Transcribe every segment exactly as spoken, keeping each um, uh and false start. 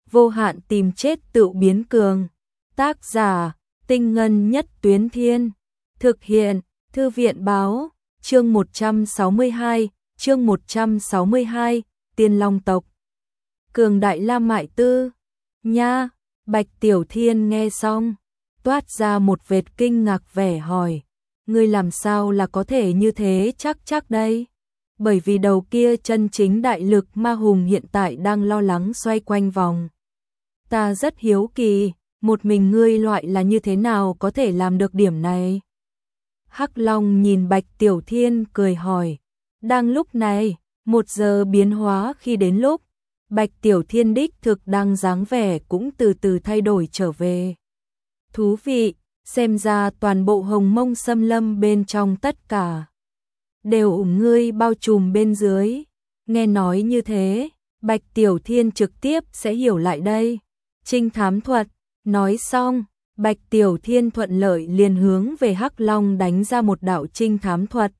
vô hạn tìm chết tự biến cường. Tác giả, Tinh Ngân Nhất Tuyến Thiên. Thực hiện, Thư viện Báo, chương một trăm sáu mươi hai, chương một trăm sáu mươi hai, Tiên Long tộc. Cường đại La Mại Tư. Nha, Bạch Tiểu Thiên nghe xong, toát ra một vệt kinh ngạc vẻ hỏi. Ngươi làm sao là có thể như thế chắc chắc đây? Bởi vì đầu kia chân chính đại lực ma hùng hiện tại đang lo lắng xoay quanh vòng. Ta rất hiếu kỳ, một mình ngươi loại là như thế nào có thể làm được điểm này? Hắc Long nhìn Bạch Tiểu Thiên cười hỏi. Đang lúc này, một giờ biến hóa khi đến lúc, Bạch Tiểu Thiên đích thực đang dáng vẻ cũng từ từ thay đổi trở về. Thú vị, xem ra toàn bộ Hồng Mông Xâm Lâm bên trong tất cả đều ủng ngươi bao trùm bên dưới. Nghe nói như thế, Bạch Tiểu Thiên trực tiếp sẽ hiểu lại đây. Trinh thám thuật, nói xong, Bạch Tiểu Thiên thuận lợi liền hướng về Hắc Long đánh ra một đạo trinh thám thuật.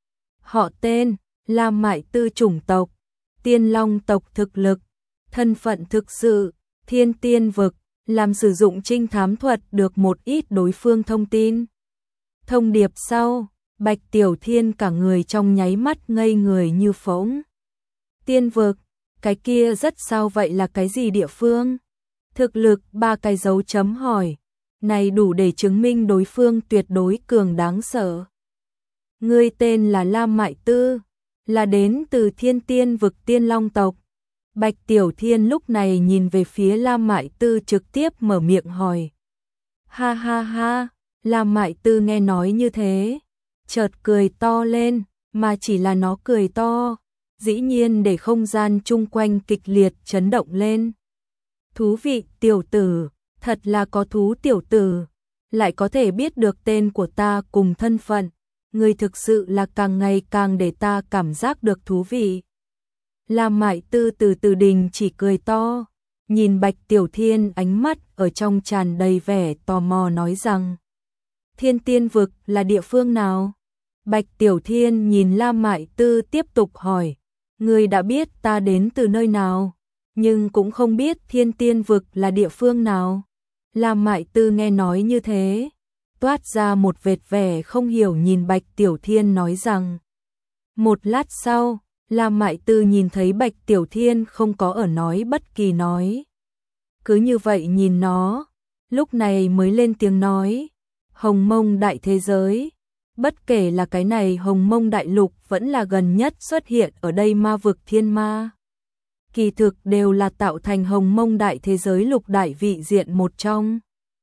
Họ tên, La Mại Tư chủng tộc, Tiên Long tộc thực lực, thân phận thực sự, Thiên Tiên vực, làm sử dụng trinh thám thuật được một ít đối phương thông tin. Thông điệp sau, Bạch Tiểu Thiên cả người trong nháy mắt ngây người như phỗng. Tiên vực, cái kia rất sao vậy là cái gì địa phương? Thực lực ba cái dấu chấm hỏi, này đủ để chứng minh đối phương tuyệt đối cường đáng sợ. Ngươi tên là La Mại Tư, là đến từ Thiên Tiên vực Tiên Long tộc. Bạch Tiểu Thiên lúc này nhìn về phía La Mại Tư trực tiếp mở miệng hỏi. Ha ha ha, La Mại Tư nghe nói như thế, chợt cười to lên, mà chỉ là nó cười to, dĩ nhiên để không gian chung quanh kịch liệt chấn động lên. Thú vị tiểu tử, thật là có thú tiểu tử, lại có thể biết được tên của ta cùng thân phận, ngươi thực sự là càng ngày càng để ta cảm giác được thú vị. La Mại Tư từ từ đình chỉ cười to, nhìn Bạch Tiểu Thiên ánh mắt ở trong tràn đầy vẻ tò mò nói rằng. Thiên Tiên vực là địa phương nào? Bạch Tiểu Thiên nhìn La Mại Tư tiếp tục hỏi. Ngươi đã biết ta đến từ nơi nào, nhưng cũng không biết Thiên Tiên vực là địa phương nào. La Mại Tư nghe nói như thế, toát ra một vệt vẻ không hiểu nhìn Bạch Tiểu Thiên nói rằng. Một lát sau, La Mại Tư nhìn thấy Bạch Tiểu Thiên không có ở nói bất kỳ nói. Cứ như vậy nhìn nó, lúc này mới lên tiếng nói. Hồng Mông đại thế giới, bất kể là cái này Hồng Mông đại lục vẫn là gần nhất xuất hiện ở đây ma vực thiên ma. Kỳ thực đều là tạo thành Hồng Mông đại thế giới lục đại vị diện một trong.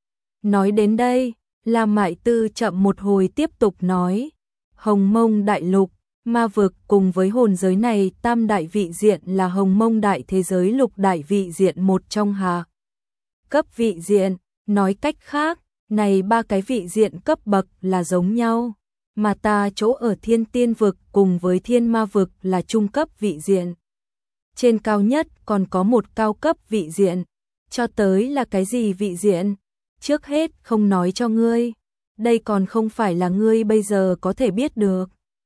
Nói đến đây, La Mại Tư chậm một hồi tiếp tục nói. Hồng Mông đại lục, ma vực cùng với hồn giới này tam đại vị diện là Hồng Mông đại thế giới lục đại vị diện một trong hạ cấp vị diện, nói cách khác, này ba cái vị diện cấp bậc là giống nhau, mà ta chỗ ở Thiên Tiên vực cùng với Thiên Ma vực là trung cấp vị diện. Trên cao nhất còn có một cao cấp vị diện, cho tới là cái gì vị diện? Trước hết không nói cho ngươi, đây còn không phải là ngươi bây giờ có thể biết được.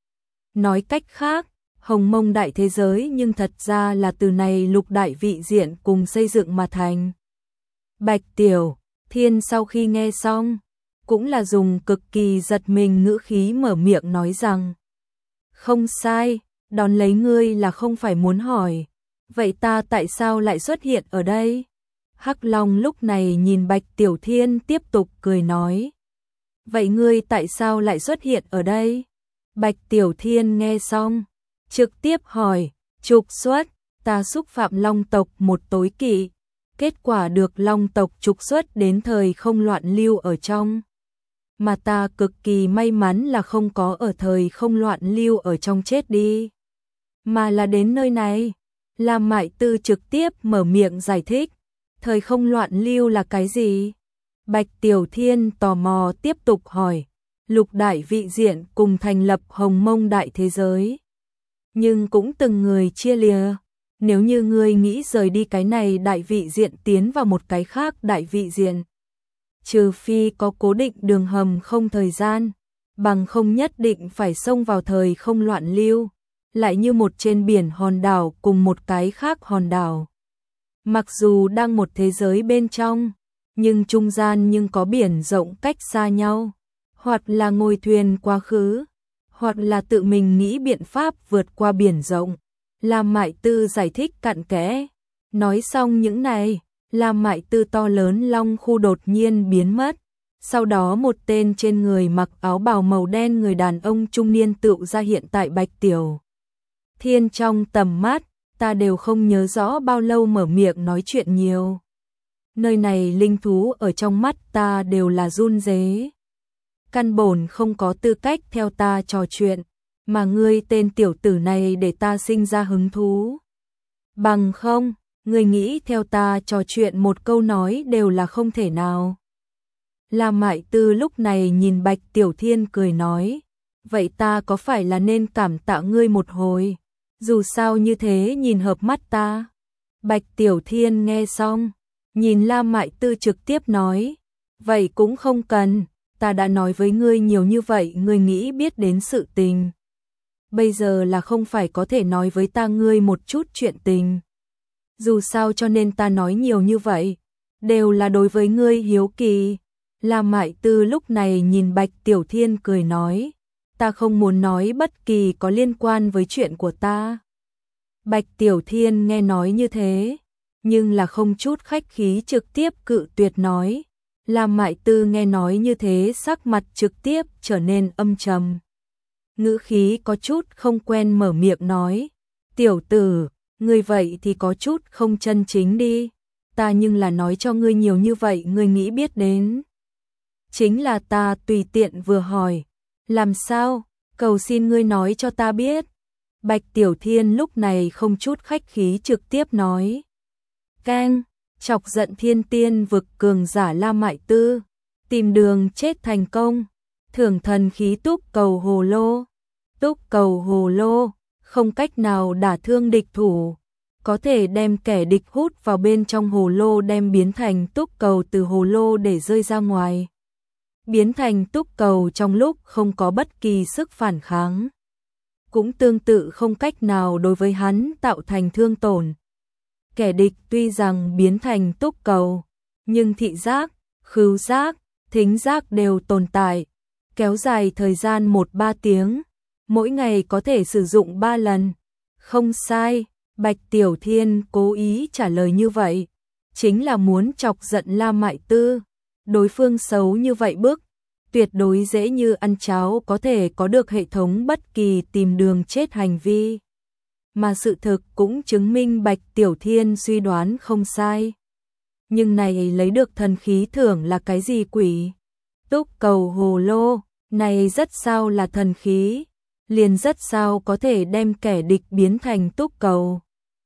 Nói cách khác, Hồng Mông đại thế giới nhưng thật ra là từ này lục đại vị diện cùng xây dựng mà thành. Bạch Tiểu Thiên sau khi nghe xong, cũng là dùng cực kỳ giật mình ngữ khí mở miệng nói rằng. Không sai, đón lấy ngươi là không phải muốn hỏi. Vậy ta tại sao lại xuất hiện ở đây? Hắc Long lúc này nhìn Bạch Tiểu Thiên tiếp tục cười nói. Vậy ngươi tại sao lại xuất hiện ở đây? Bạch Tiểu Thiên nghe xong, trực tiếp hỏi, trục xuất, ta xúc phạm Long tộc một tối kỵ, kết quả được Long tộc trục xuất đến thời không loạn lưu ở trong. Mà ta cực kỳ may mắn là không có ở thời không loạn lưu ở trong chết đi, mà là đến nơi này. La Mại Tư trực tiếp mở miệng giải thích, thời không loạn lưu là cái gì? Bạch Tiểu Thiên tò mò tiếp tục hỏi. Lục đại vị diện cùng thành lập Hồng Mông đại thế giới, nhưng cũng từng người chia lìa. Nếu như ngươi nghĩ rời đi cái này đại vị diện tiến vào một cái khác đại vị diện, trừ phi có cố định đường hầm không thời gian, bằng không nhất định phải xông vào thời không loạn lưu, lại như một trên biển hòn đảo cùng một cái khác hòn đảo. Mặc dù đang một thế giới bên trong, nhưng trung gian nhưng có biển rộng cách xa nhau, hoặc là ngồi thuyền quá khứ, hoặc là tự mình nghĩ biện pháp vượt qua biển rộng. Lam Mại Tư giải thích cặn kẽ. Nói xong những này, Lam Mại Tư to lớn long khu đột nhiên biến mất. Sau đó một tên trên người mặc áo bào màu đen người đàn ông trung niên tựu ra hiện tại Bạch Tiểu Thiên trong tầm mắt, ta đều không nhớ rõ bao lâu mở miệng nói chuyện nhiều. Nơi này linh thú ở trong mắt ta đều là run rế. Căn bổn không có tư cách theo ta trò chuyện, mà ngươi tên tiểu tử này để ta sinh ra hứng thú. Bằng không, ngươi nghĩ theo ta trò chuyện một câu nói đều là không thể nào. Lam Mại Tư lúc này nhìn Bạch Tiểu Thiên cười nói, vậy ta có phải là nên cảm tạ ngươi một hồi, dù sao như thế nhìn hợp mắt ta. Bạch Tiểu Thiên nghe xong, nhìn Lam Mại Tư trực tiếp nói, vậy cũng không cần, ta đã nói với ngươi nhiều như vậy ngươi nghĩ biết đến sự tình. Bây giờ là không phải có thể nói với ta ngươi một chút chuyện tình. Dù sao cho nên ta nói nhiều như vậy, đều là đối với ngươi hiếu kỳ. Lam Mại Tư lúc này nhìn Bạch Tiểu Thiên cười nói, ta không muốn nói bất kỳ có liên quan với chuyện của ta. Bạch Tiểu Thiên nghe nói như thế, nhưng là không chút khách khí trực tiếp cự tuyệt nói. Lam Mại Tư nghe nói như thế sắc mặt trực tiếp trở nên âm trầm. Ngữ khí có chút không quen mở miệng nói, tiểu tử, ngươi vậy thì có chút không chân chính đi, ta nhưng là nói cho ngươi nhiều như vậy ngươi nghĩ biết đến. Chính là ta tùy tiện vừa hỏi, làm sao, cầu xin ngươi nói cho ta biết. Bạch Tiểu Thiên lúc này không chút khách khí trực tiếp nói. Keng, chọc giận thiên tiên vực cường giả Lam Mại Tư, tìm đường chết thành công, thưởng thần khí túc cầu hồ lô. Túc cầu hồ lô, không cách nào đả thương địch thủ, có thể đem kẻ địch hút vào bên trong hồ lô đem biến thành túc cầu từ hồ lô để rơi ra ngoài. Biến thành túc cầu trong lúc không có bất kỳ sức phản kháng. Cũng tương tự không cách nào đối với hắn tạo thành thương tổn. Kẻ địch tuy rằng biến thành túc cầu, nhưng thị giác, khứu giác, thính giác đều tồn tại, kéo dài thời gian một ba tiếng. Mỗi ngày có thể sử dụng ba lần. Không sai, Bạch Tiểu Thiên cố ý trả lời như vậy, chính là muốn chọc giận Lam Mại Tư. Đối phương xấu như vậy bức, tuyệt đối dễ như ăn cháo có thể có được hệ thống bất kỳ tìm đường chết hành vi. Mà sự thực cũng chứng minh Bạch Tiểu Thiên suy đoán không sai. Nhưng này lấy được thần khí thưởng là cái gì quỷ? Túc cầu hồ lô, này rất sao là thần khí. Liền rất sao có thể đem kẻ địch biến thành túc cầu.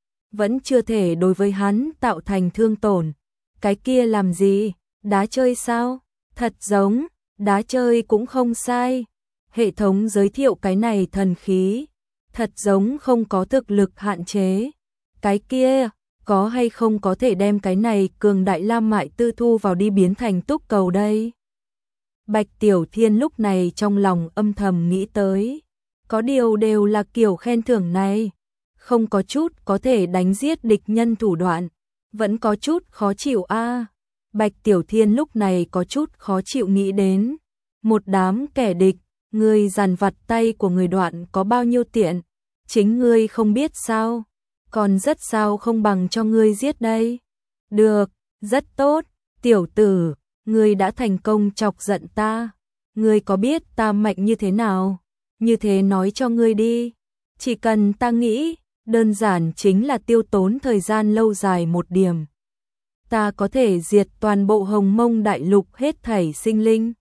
Vẫn chưa thể đối với hắn tạo thành thương tổn. Cái kia làm gì? Đá chơi sao? Thật giống, đá chơi cũng không sai. Hệ thống giới thiệu cái này thần khí. Thật giống không có thực lực hạn chế. Cái kia, có hay không có thể đem cái này cường đại Lam Mại Tư thu vào đi biến thành túc cầu đây? Bạch Tiểu Thiên lúc này trong lòng âm thầm nghĩ tới. Có điều đều là kiểu khen thưởng này, không có chút có thể đánh giết địch nhân thủ đoạn, vẫn có chút khó chịu a. À. Bạch Tiểu Thiên lúc này có chút khó chịu nghĩ đến, một đám kẻ địch, ngươi giàn vặt tay của người đoạn có bao nhiêu tiện, chính ngươi không biết sao, còn rất sao không bằng cho ngươi giết đây. Được, rất tốt, tiểu tử, ngươi đã thành công chọc giận ta, ngươi có biết ta mạnh như thế nào? Như thế nói cho ngươi đi, chỉ cần ta nghĩ, đơn giản chính là tiêu tốn thời gian lâu dài một điểm. Ta có thể diệt toàn bộ Hồng Mông Đại Lục hết thảy sinh linh.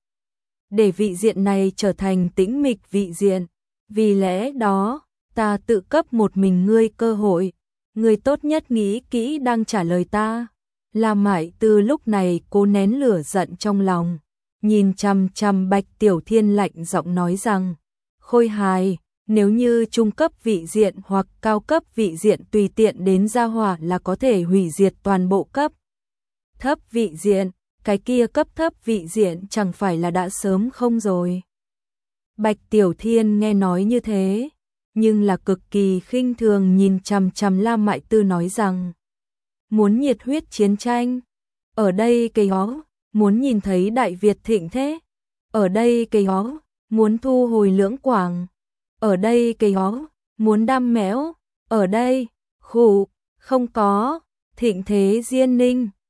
Để vị diện này trở thành tĩnh mịch vị diện. Vì lẽ đó, ta tự cấp một mình ngươi cơ hội. Ngươi tốt nhất nghĩ kỹ đang trả lời ta. Lam Mại Tư lúc này cố nén lửa giận trong lòng. Nhìn chằm chằm Bạch Tiểu Thiên lạnh giọng nói rằng, khôi hài, nếu như trung cấp vị diện hoặc cao cấp vị diện tùy tiện đến gia hỏa là có thể hủy diệt toàn bộ cấp thấp vị diện, cái kia cấp thấp vị diện chẳng phải là đã sớm không rồi. Bạch Tiểu Thiên nghe nói như thế, nhưng là cực kỳ khinh thường nhìn chằm chằm Lam Mại Tư nói rằng, muốn nhiệt huyết chiến tranh. Ở đây cây ó, muốn nhìn thấy Đại Việt thịnh thế. Ở đây cây ó, muốn thu hồi Lưỡng Quảng. Ở đây cây ó, muốn đam mẽo. Ở đây, khụ, không có, thịnh thế Diên Ninh.